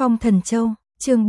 Phong Thần Châu, chương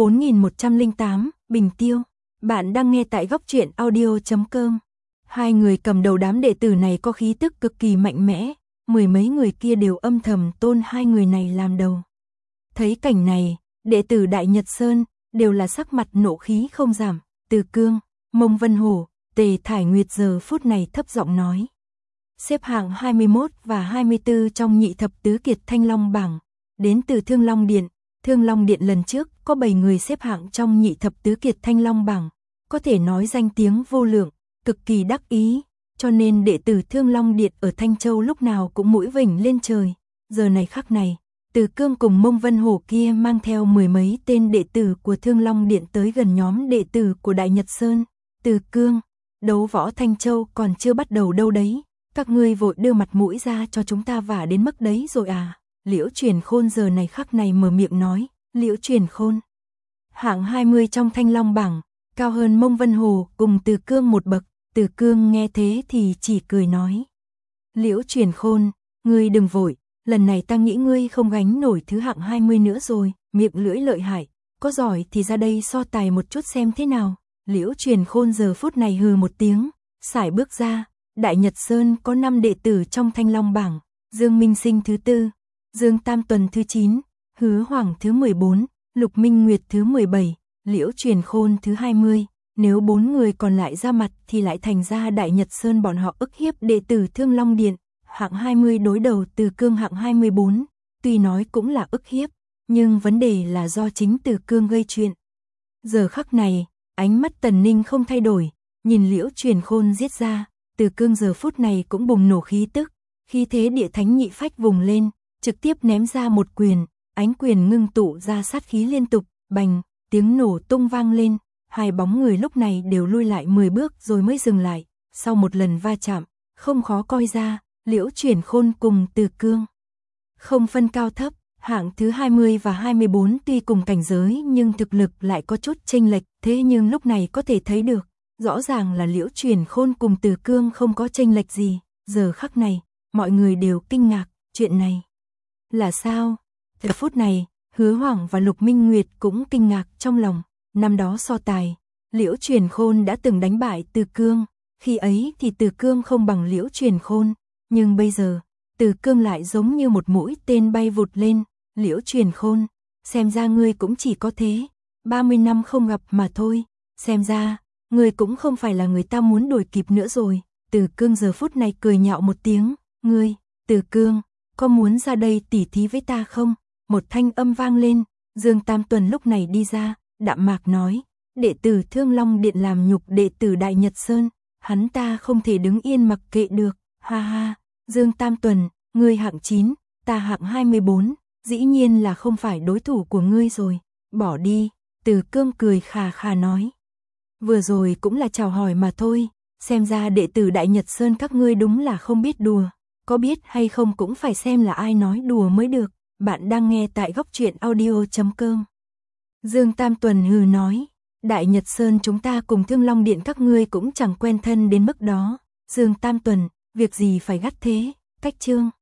4108, Bình Tiêu. Bạn đang nghe tại góc truyện audio.com. Hai người cầm đầu đám đệ tử này có khí tức cực kỳ mạnh mẽ, mười mấy người kia đều âm thầm tôn hai người này làm đầu. Thấy cảnh này, đệ tử Đại Nhật Sơn đều là sắc mặt nộ khí không giảm. Từ Cương, Mông Vân Hổ, Tề Thải Nguyệt giờ phút này thấp giọng nói. Xếp hạng 21 và 24 trong nhị thập tứ kiệt Thanh Long bảng, đến từ Thương Long Điện. Thương Long Điện lần trước có 7 người xếp hạng trong nhị thập tứ kiệt Thanh Long bảng, có thể nói danh tiếng vô lượng, cực kỳ đắc ý, cho nên đệ tử Thương Long Điện ở Thanh Châu lúc nào cũng mũi vểnh lên trời. Giờ này khắc này, Từ Cương cùng Mông Vân Hổ kia mang theo mười mấy tên đệ tử của Thương Long Điện tới gần nhóm đệ tử của Đại Nhật Sơn. Từ Cương, đấu võ Thanh Châu còn chưa bắt đầu đâu đấy, các ngươi vội đưa mặt mũi ra cho chúng ta vả đến mức đấy rồi à? Liễu Truyền Khôn giờ này khắc này mở miệng nói. Liễu Truyền Khôn, hạng 20 trong Thanh Long bảng, cao hơn Mông Vân Hổ cùng Từ Cương một bậc. Từ Cương nghe thế thì chỉ cười nói. Liễu Truyền Khôn, ngươi đừng vội, lần này ta nghĩ ngươi không gánh nổi thứ hạng 20 nữa rồi, miệng lưỡi lợi hại, có giỏi thì ra đây so tài một chút xem thế nào. Liễu Truyền Khôn giờ phút này hừ một tiếng, sải bước ra. Đại Nhật Sơn có 5 đệ tử trong Thanh Long bảng, Dương Minh Sinh thứ 4, Dương Tam Tuần thứ 9, Hứa Hoàng thứ 14, Lục Minh Nguyệt thứ 17, Liễu Truyền Khôn thứ 20. Nếu 4 người còn lại ra mặt thì lại thành ra Đại Nhật Sơn bọn họ ức hiếp đệ tử Thương Long Điện. Hạng 20 đối đầu Từ Cương hạng 24, tuy nói cũng là ức hiếp, nhưng vấn đề là do chính Từ Cương gây chuyện. Giờ khắc này, ánh mắt Tần Ninh không thay đổi, nhìn Liễu Truyền Khôn giết ra. Từ Cương giờ phút này cũng bùng nổ khí tức, khí thế địa thánh nhị phách vùng lên, trực tiếp ném ra một quyền, ánh quyền ngưng tụ ra sát khí liên tục, bành, tiếng nổ tung vang lên, hai bóng người lúc này đều lui lại 10 bước rồi mới dừng lại. Sau một lần va chạm, không khó coi ra, Liễu Truyền Khôn cùng Từ Cương không phân cao thấp, hạng thứ 20 và 24 tuy cùng cảnh giới nhưng thực lực lại có chút chênh lệch, thế nhưng lúc này có thể thấy được, rõ ràng là Liễu Truyền Khôn cùng Từ Cương không có chênh lệch gì. Giờ khắc này, mọi người đều kinh ngạc, chuyện này là sao? Thời phút này, Hứa Hoàng và Lục Minh Nguyệt cũng kinh ngạc trong lòng. Năm đó so tài, Liễu Truyền Khôn đã từng đánh bại Từ Cương, khi ấy thì Từ Cương không bằng Liễu Truyền Khôn, nhưng bây giờ, Từ Cương lại giống như một mũi tên bay vụt lên. Liễu Truyền Khôn, xem ra ngươi cũng chỉ có thế, 30 năm không gặp mà thôi, xem ra ngươi cũng không phải là người ta muốn đuổi kịp nữa rồi. Từ Cương giờ phút này cười nhạo một tiếng, ngươi, Từ Cương, có muốn ra đây tỉ thí với ta không? Một thanh âm vang lên, Dương Tam Tuần lúc này đi ra, đạm mạc nói, đệ tử Thương Long Điện làm nhục đệ tử Đại Nhật Sơn, hắn ta không thể đứng yên mặc kệ được, ha ha. Dương Tam Tuần, ngươi hạng 9, ta hạng 24, dĩ nhiên là không phải đối thủ của ngươi rồi, bỏ đi. Từ Cương cười khà khà nói. Vừa rồi cũng là chào hỏi mà thôi, xem ra đệ tử Đại Nhật Sơn các ngươi đúng là không biết đùa, có biết hay không cũng phải xem là ai nói đùa mới được. Bạn đang nghe tại góc truyện audio.com. Dương Tam Tuần hừ nói, Đại Nhật Sơn chúng ta cùng Thương Long Điện các ngươi cũng chẳng quen thân đến mức đó. Dương Tam Tuần, việc gì phải gắt thế, cách chương.